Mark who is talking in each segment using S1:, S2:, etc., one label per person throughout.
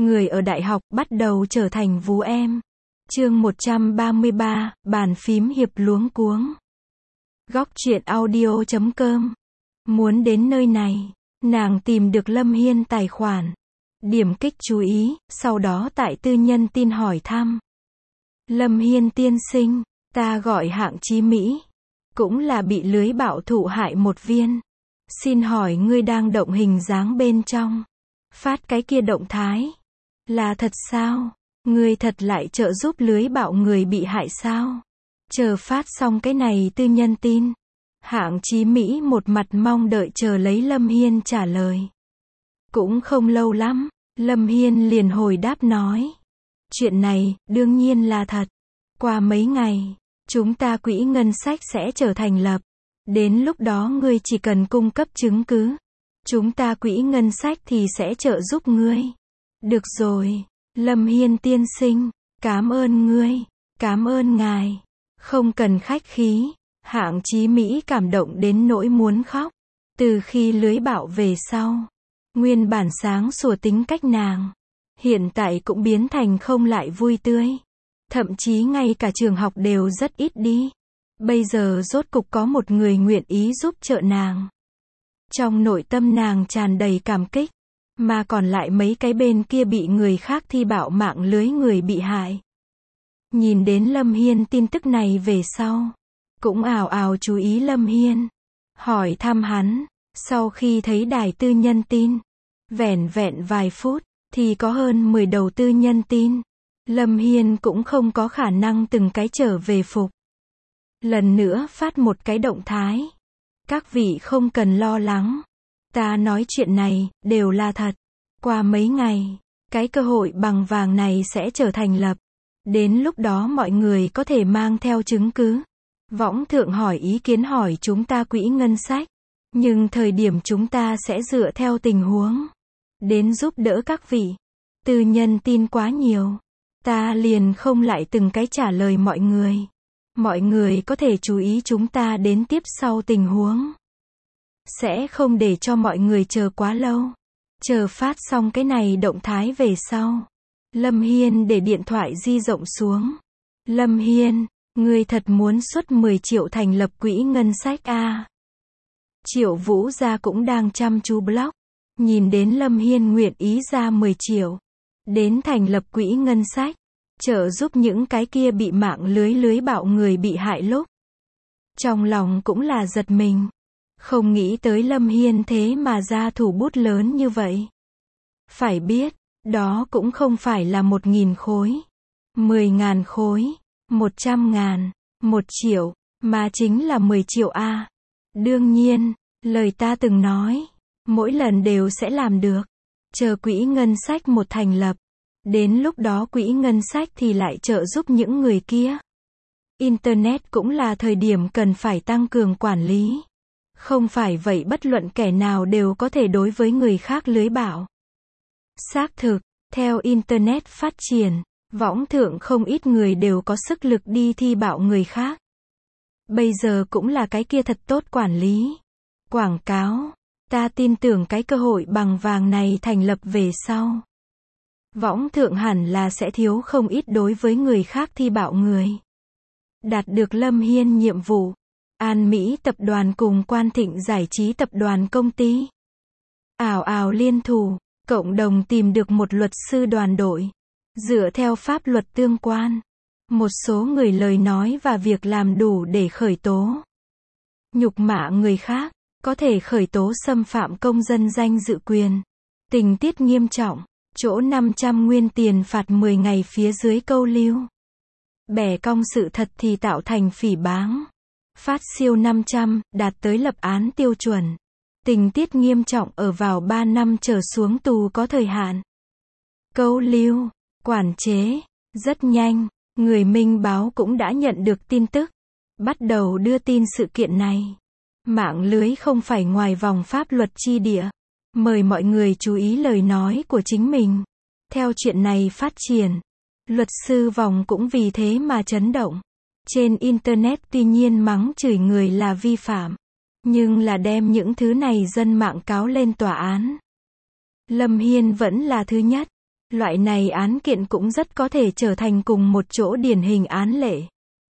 S1: người ở đại học bắt đầu trở thành vú em. Chương 133, bàn phím hiệp luống cuống. Góc truyện audio.com. Muốn đến nơi này, nàng tìm được Lâm Hiên tài khoản. Điểm kích chú ý, sau đó tại tư nhân tin hỏi thăm. Lâm Hiên tiên sinh, ta gọi Hạng Chí Mỹ. Cũng là bị lưới bạo thụ hại một viên. Xin hỏi ngươi đang động hình dáng bên trong. Phát cái kia động thái. Là thật sao? Ngươi thật lại trợ giúp lưới bạo người bị hại sao? Chờ phát xong cái này tư nhân tin. Hạng Chí Mỹ một mặt mong đợi chờ lấy Lâm Hiên trả lời. Cũng không lâu lắm, Lâm Hiên liền hồi đáp nói. Chuyện này, đương nhiên là thật. Qua mấy ngày, chúng ta quỹ ngân sách sẽ trở thành lập. Đến lúc đó ngươi chỉ cần cung cấp chứng cứ. Chúng ta quỹ ngân sách thì sẽ trợ giúp ngươi. Được rồi, Lâm Hiên tiên sinh, cảm ơn ngươi, cảm ơn ngài. Không cần khách khí. Hạng Chí Mỹ cảm động đến nỗi muốn khóc. Từ khi lưới bạo về sau, nguyên bản sáng sủa tính cách nàng, hiện tại cũng biến thành không lại vui tươi. Thậm chí ngay cả trường học đều rất ít đi. Bây giờ rốt cục có một người nguyện ý giúp trợ nàng. Trong nội tâm nàng tràn đầy cảm kích. Mà còn lại mấy cái bên kia bị người khác thi bạo mạng lưới người bị hại. Nhìn đến Lâm Hiên tin tức này về sau, cũng ào ào chú ý Lâm Hiên. Hỏi thăm hắn. Sau khi thấy đài tư nhân tin, vẻn vẹn vài phút, thì có hơn 10 đầu tư nhân tin. Lâm Hiên cũng không có khả năng từng cái trở về phục. Lần nữa phát một cái động thái. Các vị không cần lo lắng. Ta nói chuyện này, đều là thật. Qua mấy ngày, cái cơ hội bằng vàng này sẽ trở thành lập. Đến lúc đó mọi người có thể mang theo chứng cứ. Võng thượng hỏi ý kiến hỏi chúng ta quỹ ngân sách. Nhưng thời điểm chúng ta sẽ dựa theo tình huống. Đến giúp đỡ các vị. Tư nhân tin quá nhiều. Ta liền không lại từng cái trả lời mọi người. Mọi người có thể chú ý chúng ta đến tiếp sau tình huống. Sẽ không để cho mọi người chờ quá lâu. Chờ phát xong cái này động thái về sau. Lâm Hiên để điện thoại di động xuống. Lâm Hiên, ngươi thật muốn xuất 10 triệu thành lập quỹ ngân sách à? Triệu Vũ Gia cũng đang chăm chú blog. Nhìn đến Lâm Hiên nguyện ý ra 10 triệu. Đến thành lập quỹ ngân sách. Trợ giúp những cái kia bị mạng lưới bạo người bị hại lúc. Trong lòng cũng là giật mình. Không nghĩ tới Lâm Hiên thế mà ra thủ bút lớn như vậy. Phải biết, đó cũng không phải là 1.000 khối, 10.000 khối, 100.000, 1 triệu, mà chính là 10 triệu a. Đương nhiên, lời ta từng nói, mỗi lần đều sẽ làm được. Chờ quỹ ngân sách một thành lập. Đến lúc đó quỹ ngân sách thì lại trợ giúp những người kia. Internet cũng là thời điểm cần phải tăng cường quản lý. Không phải vậy bất luận kẻ nào đều có thể đối với người khác lưới bạo. Xác thực, theo Internet phát triển, võng thượng không ít người đều có sức lực đi thi bạo người khác. Bây giờ cũng là cái kia thật tốt quản lý. Quảng cáo, ta tin tưởng cái cơ hội bằng vàng này thành lập về sau. Võng thượng hẳn là sẽ thiếu không ít đối với người khác thi bạo người. Đạt được Lâm Hiên nhiệm vụ. An Mỹ tập đoàn cùng Quan Thịnh giải trí tập đoàn công ty. Ào ào liên thủ, cộng đồng tìm được một luật sư đoàn đội. Dựa theo pháp luật tương quan. Một số người lời nói và việc làm đủ để khởi tố. Nhục mạ người khác, có thể khởi tố xâm phạm công dân danh dự quyền. Tình tiết nghiêm trọng, chỗ 500 nguyên tiền phạt 10 ngày phía dưới câu lưu. Bẻ cong sự thật thì tạo thành phỉ báng. Phát siêu 500, đạt tới lập án tiêu chuẩn. Tình tiết nghiêm trọng ở vào 3 năm trở xuống tù có thời hạn. Câu lưu, quản chế, rất nhanh, người Minh Báo cũng đã nhận được tin tức. Bắt đầu đưa tin sự kiện này. Mạng lưới không phải ngoài vòng pháp luật chi địa. Mời mọi người chú ý lời nói của chính mình. Theo chuyện này phát triển, luật sư vòng cũng vì thế mà chấn động. Trên Internet tuy nhiên mắng chửi người là vi phạm, nhưng là đem những thứ này dân mạng cáo lên tòa án. Lâm Hiên vẫn là thứ nhất. Loại này án kiện cũng rất có thể trở thành cùng một chỗ điển hình án lệ.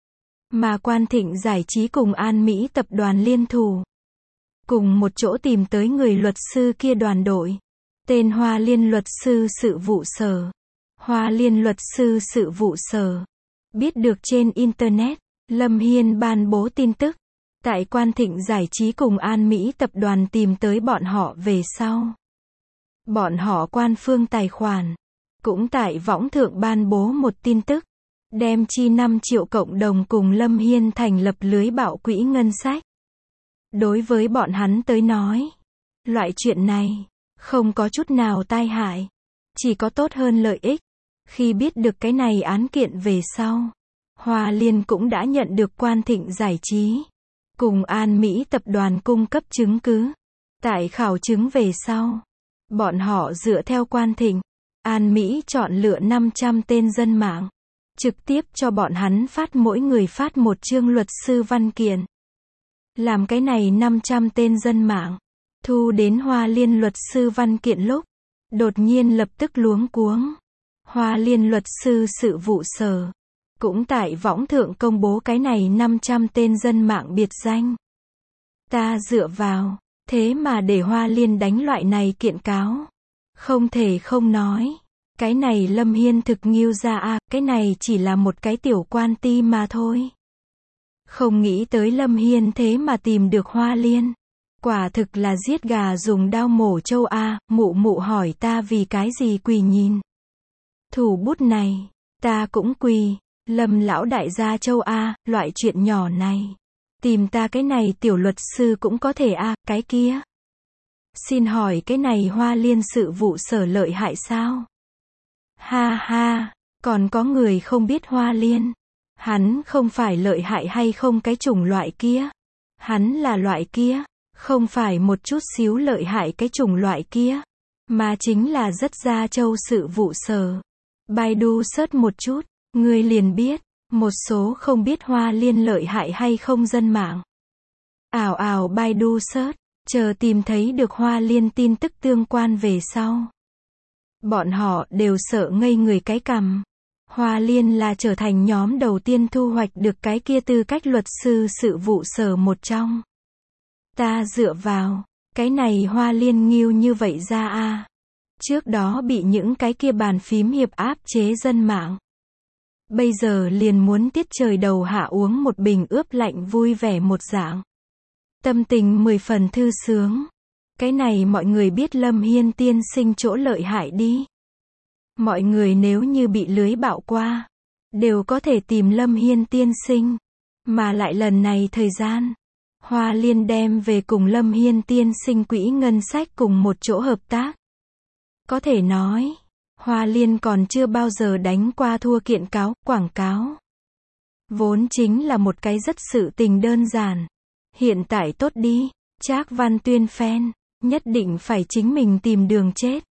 S1: Mà Quan Thịnh Giải trí cùng An Mỹ tập đoàn liên thủ. Cùng một chỗ tìm tới người luật sư kia đoàn đội. Tên Hoa Liên luật sư sự vụ sở. Hoa Liên luật sư sự vụ sở. Biết được trên Internet, Lâm Hiên ban bố tin tức. Tại Quan Thịnh Giải trí cùng An Mỹ tập đoàn tìm tới bọn họ về sau. Bọn họ quan phương tài khoản. Cũng tại võng thượng ban bố một tin tức. Đem chi 5 triệu cộng đồng cùng Lâm Hiên thành lập lưới bạo quỹ ngân sách. Đối với bọn hắn tới nói, loại chuyện này, không có chút nào tai hại. Chỉ có tốt hơn lợi ích. Khi biết được cái này án kiện về sau, Hoa Liên cũng đã nhận được Quan Thịnh Giải trí. Cùng An Mỹ tập đoàn cung cấp chứng cứ. Tại khảo chứng về sau, bọn họ dựa theo Quan Thịnh, An Mỹ chọn lựa 500 tên dân mạng. Trực tiếp cho bọn hắn phát mỗi người phát một chương luật sư văn kiện. Làm cái này 500 tên dân mạng. Thu đến Hoa Liên luật sư văn kiện lúc. Đột nhiên lập tức luống cuống. Hoa Liên luật sư sự vụ sở. Cũng tại võng thượng công bố cái này 500 tên dân mạng biệt danh. Ta dựa vào. Thế mà để Hoa Liên đánh loại này kiện cáo. Không thể không nói. Cái này Lâm Hiên thực nghiêu ra a, cái này chỉ là một cái tiểu quan ti mà thôi. Không nghĩ tới Lâm Hiên thế mà tìm được Hoa Liên. Quả thực là giết gà dùng dao mổ trâu a, mụ mụ hỏi ta vì cái gì quỳ nhìn. Thủ bút này, ta cũng quỳ, Lâm lão đại gia châu a, loại chuyện nhỏ này. Tìm ta cái này tiểu luật sư cũng có thể a, cái kia. Xin hỏi cái này Hoa Liên sự vụ sở lợi hại sao? Ha ha, còn có người không biết Hoa Liên. Hắn không phải lợi hại hay không cái chủng loại kia. Hắn là loại kia, không phải một chút xíu lợi hại cái chủng loại kia. Mà chính là rất gia châu sự vụ sở. Baidu search một chút, người liền biết. Một số không biết Hoa Liên lợi hại hay không dân mạng. Ảo ảo Baidu search, chờ tìm thấy được Hoa Liên tin tức tương quan về sau. Bọn họ đều sợ ngây người cái cằm. Hoa Liên là trở thành nhóm đầu tiên thu hoạch được cái kia tư cách luật sư sự vụ sở một trong. Ta dựa vào, cái này Hoa Liên nghiêu như vậy ra a. Trước đó bị những cái kia bàn phím hiệp áp chế dân mạng. Bây giờ liền muốn tiết trời đầu hạ uống một bình ướp lạnh vui vẻ một dạng. Tâm tình 10 phần thư sướng. Cái này mọi người biết Lâm Hiên tiên sinh chỗ lợi hại đi. Mọi người nếu như bị lưới bạo qua, đều có thể tìm Lâm Hiên tiên sinh. Mà lại lần này thời gian, Hoa Liên đem về cùng Lâm Hiên tiên sinh quỹ ngân sách cùng một chỗ hợp tác. Có thể nói, Hoa Liên còn chưa bao giờ đánh qua thua kiện cáo, quảng cáo. Vốn chính là một cái rất sự tình đơn giản. Hiện tại tốt đi, Trác Văn Tuyên fan, nhất định phải chính mình tìm đường chết.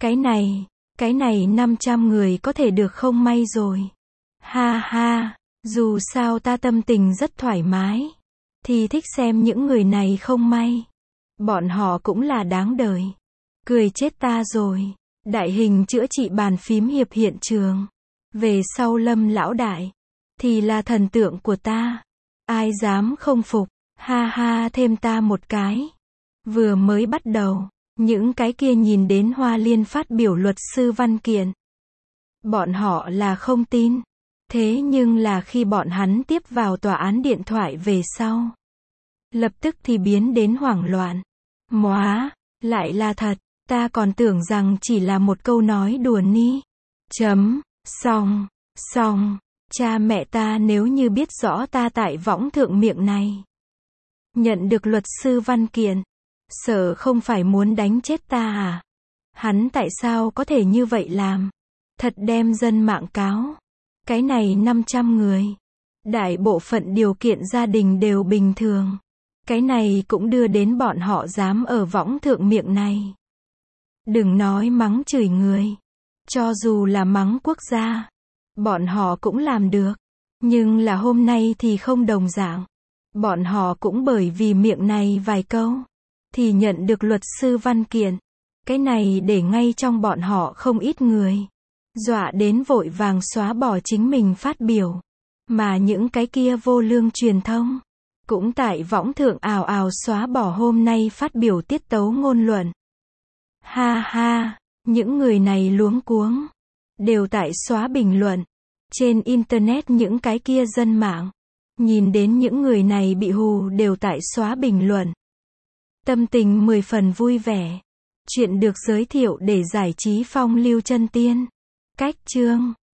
S1: Cái này 500 người có thể được không may rồi. Ha ha, dù sao ta tâm tình rất thoải mái. Thì thích xem những người này không may. Bọn họ cũng là đáng đời. Cười chết ta rồi. Đại hình chữa trị bàn phím hiệp hiện trường. Về sau Lâm lão đại. Thì là thần tượng của ta. Ai dám không phục. Ha ha thêm ta một cái. Vừa mới bắt đầu. Những cái kia nhìn đến Hoa Liên phát biểu luật sư văn kiện. Bọn họ là không tin. Thế nhưng là khi bọn hắn tiếp vào tòa án điện thoại về sau. Lập tức thì biến đến hoảng loạn. Móa, lại là thật. Ta còn tưởng rằng chỉ là một câu nói đùa ni. Xong. Cha mẹ ta nếu như biết rõ ta tại võng thượng miệng này. Nhận được luật sư văn kiện. Sợ không phải muốn đánh chết ta à? Hắn tại sao có thể như vậy làm? Thật đem dân mạng cáo. Cái này 500 người. Đại bộ phận điều kiện gia đình đều bình thường. Cái này cũng đưa đến bọn họ dám ở võng thượng miệng này. Đừng nói mắng chửi người. Cho dù là mắng quốc gia. Bọn họ cũng làm được. Nhưng là hôm nay thì không đồng dạng. Bọn họ cũng bởi vì miệng này vài câu. Thì nhận được luật sư văn kiện. Cái này để ngay trong bọn họ không ít người. dọa đến vội vàng xóa bỏ chính mình phát biểu. Mà những cái kia vô lương truyền thông, cũng tại võng thượng ào ào xóa bỏ hôm nay phát biểu tiết tấu ngôn luận. Ha ha, những người này luống cuống, đều tại xóa bình luận. Trên Internet những cái kia dân mạng, nhìn đến những người này bị hù đều tại xóa bình luận. Tâm tình 10 phần vui vẻ. Chuyện được giới thiệu để giải trí phong lưu chân tiên. Cách chương